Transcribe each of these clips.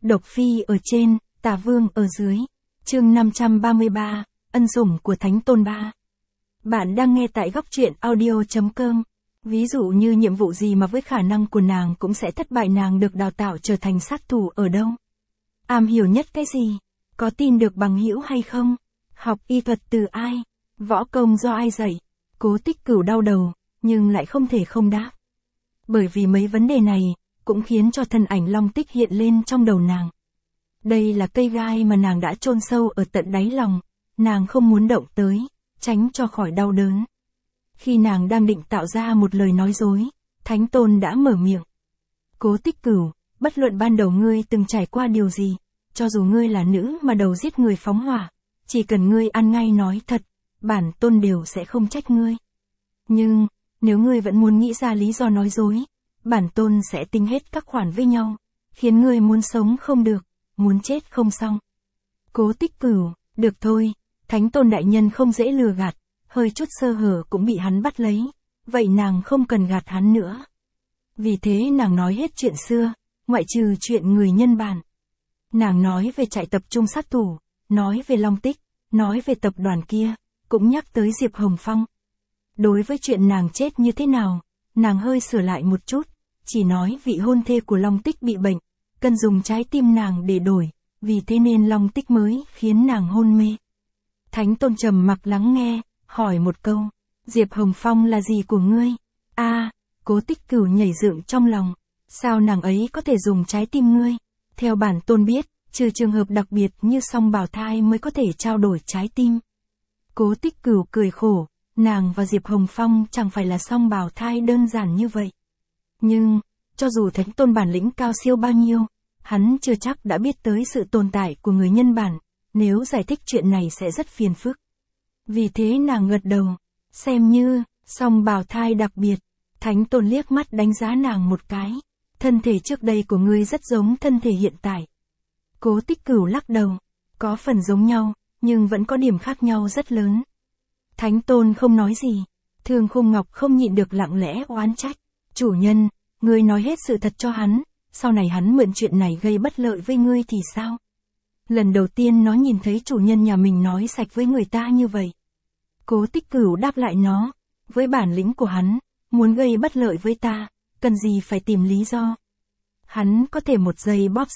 Độc Phi ở trên, Tà Vương ở dưới. Chương 533, ân sủng của Thánh Tôn ba. Bạn đang nghe tại góc truyện audio.com. Ví dụ như nhiệm vụ gì mà với khả năng của nàng cũng sẽ thất bại, nàng được đào tạo trở thành sát thủ ở đâu? Am hiểu nhất cái gì? Có tin được bằng hữu hay không? Học y thuật từ ai? Võ công do ai dạy? Cố Tích Cửu đau đầu, nhưng lại không thể không đáp. Bởi vì mấy vấn đề này, cũng khiến cho thân ảnh Long Tích hiện lên trong đầu nàng. Đây là cây gai mà nàng đã chôn sâu ở tận đáy lòng, nàng không muốn động tới, tránh cho khỏi đau đớn. Khi nàng đang định tạo ra một lời nói dối, Thánh Tôn đã mở miệng. Cố Tích Cửu, bất luận ban đầu ngươi từng trải qua điều gì, cho dù ngươi là nữ mà đầu giết người phóng hỏa, chỉ cần ngươi ăn ngay nói thật, bản tôn đều sẽ không trách ngươi. Nhưng, nếu ngươi vẫn muốn nghĩ ra lý do nói dối, bản tôn sẽ tính hết các khoản với nhau, khiến ngươi muốn sống không được, muốn chết không xong. Cố Tích Cửu, được thôi, Thánh Tôn đại nhân không dễ lừa gạt, hơi chút sơ hở cũng bị hắn bắt lấy, vậy nàng không cần gạt hắn nữa. Vì thế nàng nói hết chuyện xưa, ngoại trừ chuyện người nhân bản. Nàng nói về trại tập trung sát thủ, nói về Long Tích, nói về tập đoàn kia, cũng nhắc tới Diệp Hồng Phong. Đối với chuyện nàng chết như thế nào, nàng hơi sửa lại một chút, chỉ nói vị hôn thê của Long Tích bị bệnh, cần dùng trái tim nàng để đổi, vì thế nên Long Tích mới khiến nàng hôn mê. Thánh Tôn trầm mặc lắng nghe, hỏi một câu, Diệp Hồng Phong là gì của ngươi? Cố Tích Cửu nhảy dựng trong lòng, sao nàng ấy có thể dùng trái tim ngươi? Theo bản tôn biết, trừ trường hợp đặc biệt như song bào thai mới có thể trao đổi trái tim. Cố Tích Cửu cười khổ, nàng và Diệp Hồng Phong chẳng phải là song bào thai đơn giản như vậy. Nhưng, cho dù Thánh Tôn bản lĩnh cao siêu bao nhiêu, hắn chưa chắc đã biết tới sự tồn tại của người nhân bản, nếu giải thích chuyện này sẽ rất phiền phức. Vì thế nàng gật đầu, xem như, song bào thai đặc biệt. Thánh Tôn liếc mắt đánh giá nàng một cái, thân thể trước đây của ngươi rất giống thân thể hiện tại. Cố Tích Cửu lắc đầu, có phần giống nhau, nhưng vẫn có điểm khác nhau rất lớn. Thánh Tôn không nói gì, Thương Khung Ngọc không nhịn được lặng lẽ oán trách, chủ nhân, ngươi nói hết sự thật cho hắn, sau này hắn mượn chuyện này gây bất lợi với ngươi thì sao? Lần đầu tiên nó nhìn thấy chủ nhân nhà mình nói sạch với người ta như vậy. Cố Tích Cửu đáp lại nó, với bản lĩnh của hắn, muốn gây bất lợi với ta, cần gì phải tìm lý do. Hắn có thể một giây bóp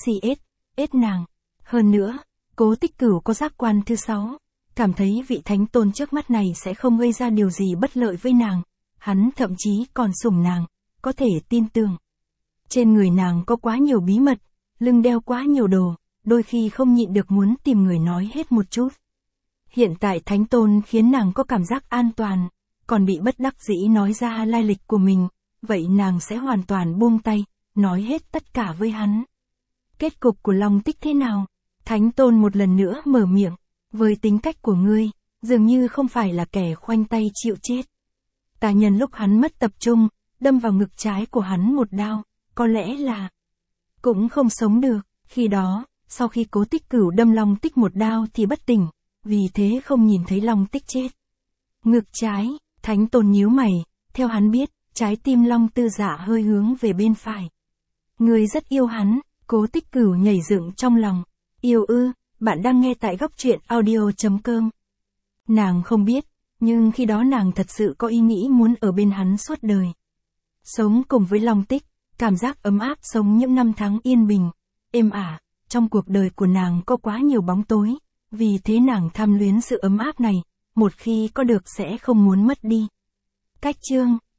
ết nàng. Hơn nữa, Cố Tích Cửu có giác quan thứ 6, cảm thấy vị Thánh Tôn trước mắt này sẽ không gây ra điều gì bất lợi với nàng, hắn thậm chí còn sủng nàng, có thể tin tưởng. Trên người nàng có quá nhiều bí mật, lưng đeo quá nhiều đồ, đôi khi không nhịn được muốn tìm người nói hết một chút. Hiện tại Thánh Tôn khiến nàng có cảm giác an toàn, còn bị bất đắc dĩ nói ra lai lịch của mình, vậy nàng sẽ hoàn toàn buông tay, nói hết tất cả với hắn. Kết cục của Long Tích thế nào? Thánh Tôn một lần nữa mở miệng, với tính cách của ngươi, dường như không phải là kẻ khoanh tay chịu chết. Ta nhân lúc hắn mất tập trung, đâm vào ngực trái của hắn một đao, có lẽ là cũng không sống được. Khi đó, sau khi Cố Tích Cửu đâm Long Tích một đao thì bất tỉnh, vì thế không nhìn thấy Long Tích chết. Ngực trái, Thánh Tôn nhíu mày, theo hắn biết, trái tim Long Tư Dạ hơi hướng về bên phải. Ngươi rất yêu hắn, Cố Tích Cửu nhảy dựng trong lòng. Yêu ư, bạn đang nghe tại góc truyện audio.com. Nàng không biết, nhưng khi đó nàng thật sự có ý nghĩ muốn ở bên hắn suốt đời. Sống cùng với Long Tích, cảm giác ấm áp sống những năm tháng yên bình, êm ả, trong cuộc đời của nàng có quá nhiều bóng tối, vì thế nàng tham luyến sự ấm áp này, một khi có được sẽ không muốn mất đi. Cách chương